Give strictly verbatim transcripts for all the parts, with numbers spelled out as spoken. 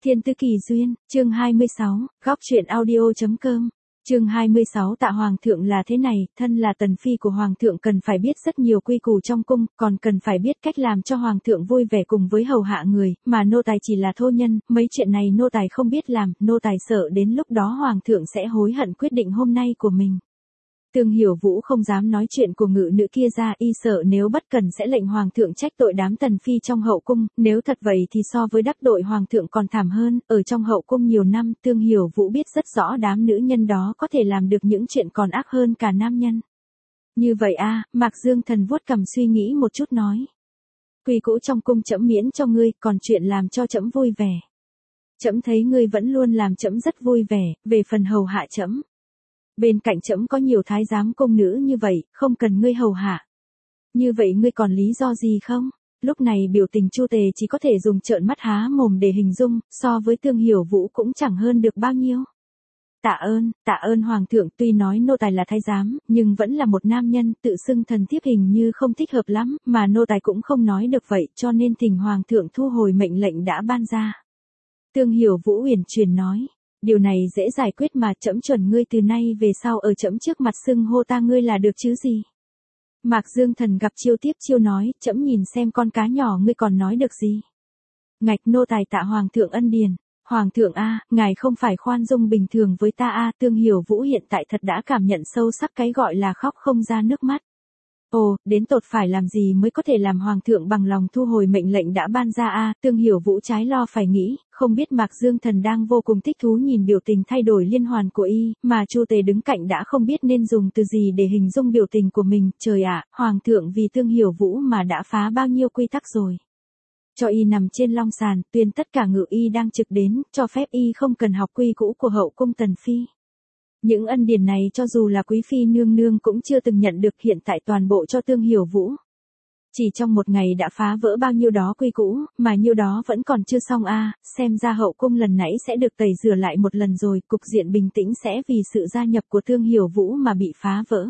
Thiên Tứ Kỳ Duyên, chương hai mươi sáu, góc truyện audio.com. Chương hai mươi sáu Tạ Hoàng thượng là thế này, thân là tần phi của Hoàng thượng cần phải biết rất nhiều quy củ trong cung, còn cần phải biết cách làm cho Hoàng thượng vui vẻ cùng với hầu hạ người, mà nô tài chỉ là thô nhân, mấy chuyện này nô tài không biết làm, nô tài sợ đến lúc đó Hoàng thượng sẽ hối hận quyết định hôm nay của mình. Tương Hiểu Vũ không dám nói chuyện của ngự nữ kia ra, y sợ nếu bất cần sẽ lệnh Hoàng thượng trách tội đám tần phi trong hậu cung, nếu thật vậy thì so với đắc tội Hoàng thượng còn thảm hơn, ở trong hậu cung nhiều năm, Tương Hiểu Vũ biết rất rõ đám nữ nhân đó có thể làm được những chuyện còn ác hơn cả nam nhân. Như vậy a, à, Mạc Dương Thần vuốt cằm suy nghĩ một chút nói. Quy cũ trong cung trẫm miễn cho ngươi, còn chuyện làm cho trẫm vui vẻ. Trẫm thấy ngươi vẫn luôn làm trẫm rất vui vẻ, về phần hầu hạ trẫm. Bên cạnh trẫm có nhiều thái giám công nữ như vậy, không cần ngươi hầu hạ. Như vậy ngươi còn lý do gì không? Lúc này biểu tình Chu Tề chỉ có thể dùng trợn mắt há mồm để hình dung, so với Tương Hiểu Vũ cũng chẳng hơn được bao nhiêu. Tạ ơn, tạ ơn Hoàng thượng, tuy nói nô tài là thái giám, nhưng vẫn là một nam nhân, tự xưng thần thiếp hình như không thích hợp lắm, mà nô tài cũng không nói được vậy, cho nên thỉnh Hoàng thượng thu hồi mệnh lệnh đã ban ra. Tương Hiểu Vũ uyển chuyển nói. Điều này dễ giải quyết mà, trẫm chuẩn ngươi từ nay về sau ở trẫm trước mặt xưng hô ta ngươi là được chứ gì. Mạc Dương Thần gặp chiêu tiếp chiêu nói, trẫm nhìn xem con cá nhỏ ngươi còn nói được gì. Ngạch nô tài tạ Hoàng thượng ân điền. Hoàng thượng a, ngài không phải khoan dung bình thường với ta a, Tương Hiểu Vũ hiện tại thật đã cảm nhận sâu sắc cái gọi là khóc không ra nước mắt. Ồ, đến tột phải làm gì mới có thể làm Hoàng thượng bằng lòng thu hồi mệnh lệnh đã ban ra a, à, Tương Hiểu Vũ trái lo phải nghĩ, không biết Mạc Dương Thần đang vô cùng thích thú nhìn biểu tình thay đổi liên hoàn của y, mà Chu Tề đứng cạnh đã không biết nên dùng từ gì để hình dung biểu tình của mình, trời ạ, Hoàng thượng vì Tương Hiểu Vũ mà đã phá bao nhiêu quy tắc rồi. Cho y nằm trên long sàn, tuyên tất cả ngự y đang trực đến, cho phép y không cần học quy cũ của hậu cung tần phi. Những ân điển này cho dù là quý phi nương nương cũng chưa từng nhận được, hiện tại toàn bộ cho Tương Hiểu Vũ. Chỉ trong một ngày đã phá vỡ bao nhiêu đó quy cũ, mà nhiêu đó vẫn còn chưa xong a, à, xem ra hậu cung lần nãy sẽ được tẩy rửa lại một lần rồi, cục diện bình tĩnh sẽ vì sự gia nhập của Tương Hiểu Vũ mà bị phá vỡ.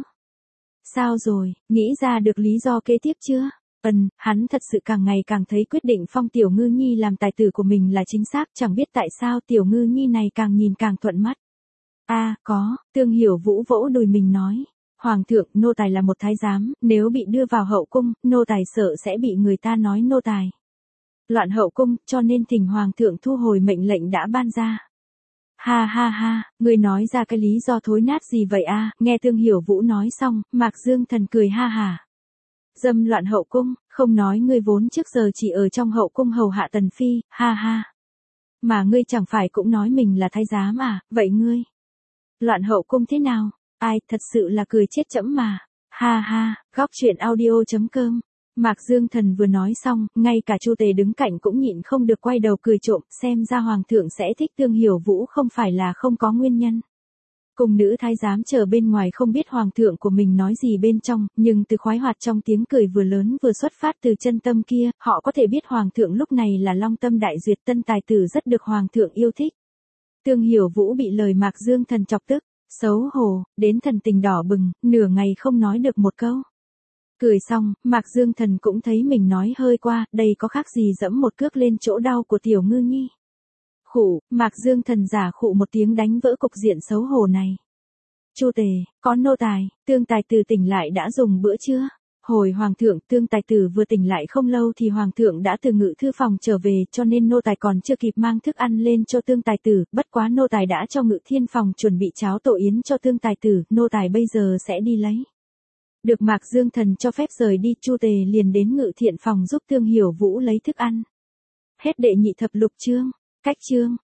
Sao rồi, nghĩ ra được lý do kế tiếp chưa? Ừm, hắn thật sự càng ngày càng thấy quyết định phong Tiểu Ngư Nhi làm tài tử của mình là chính xác, chẳng biết tại sao Tiểu Ngư Nhi này càng nhìn càng thuận mắt. A, à, có, Tương Hiểu Vũ vỗ đùi mình nói. Hoàng thượng, nô tài là một thái giám, nếu bị đưa vào hậu cung, nô tài sợ sẽ bị người ta nói nô tài loạn hậu cung, cho nên thỉnh Hoàng thượng thu hồi mệnh lệnh đã ban ra. Ha ha ha, người nói ra cái lý do thối nát gì vậy a? À? Nghe Tương Hiểu Vũ nói xong, Mạc Dương Thần cười ha hả. Dâm loạn hậu cung, không nói ngươi vốn trước giờ chỉ ở trong hậu cung hầu hạ tần phi, ha ha. Mà ngươi chẳng phải cũng nói mình là thái giám à, vậy ngươi loạn hậu cung thế nào? Ai, thật sự là cười chết trẫm mà. Ha ha, góc truyện audio.com. Mạc Dương Thần vừa nói xong, ngay cả Chu Tề đứng cạnh cũng nhịn không được quay đầu cười trộm, xem ra Hoàng thượng sẽ thích Tương Hiểu Vũ không phải là không có nguyên nhân. Cùng nữ thái giám chờ bên ngoài không biết Hoàng thượng của mình nói gì bên trong, nhưng từ khoái hoạt trong tiếng cười vừa lớn vừa xuất phát từ chân tâm kia, họ có thể biết Hoàng thượng lúc này là long tâm đại duyệt, tân tài tử rất được Hoàng thượng yêu thích. Tương Hiểu Vũ bị lời Mạc Dương Thần chọc tức, xấu hổ, đến thần tình đỏ bừng, nửa ngày không nói được một câu. Cười xong, Mạc Dương Thần cũng thấy mình nói hơi qua, đây có khác gì dẫm một cước lên chỗ đau của Tiểu Ngư Nhi. Khụ, Mạc Dương Thần giả khụ một tiếng đánh vỡ cục diện xấu hổ này. Chu Tề, có nô tài, Tương tài tử tỉnh lại đã dùng bữa chưa? Hồi Hoàng thượng, Tương tài tử vừa tỉnh lại không lâu thì Hoàng thượng đã từ ngự thư phòng trở về, cho nên nô tài còn chưa kịp mang thức ăn lên cho Tương tài tử, bất quá nô tài đã cho ngự thiên phòng chuẩn bị cháo tổ yến cho Tương tài tử, nô tài bây giờ sẽ đi lấy. Được Mạc Dương Thần cho phép rời đi, Chu Tề liền đến ngự thiện phòng giúp Tương Hiểu Vũ lấy thức ăn. Hết đệ nhị thập lục chương, cách chương.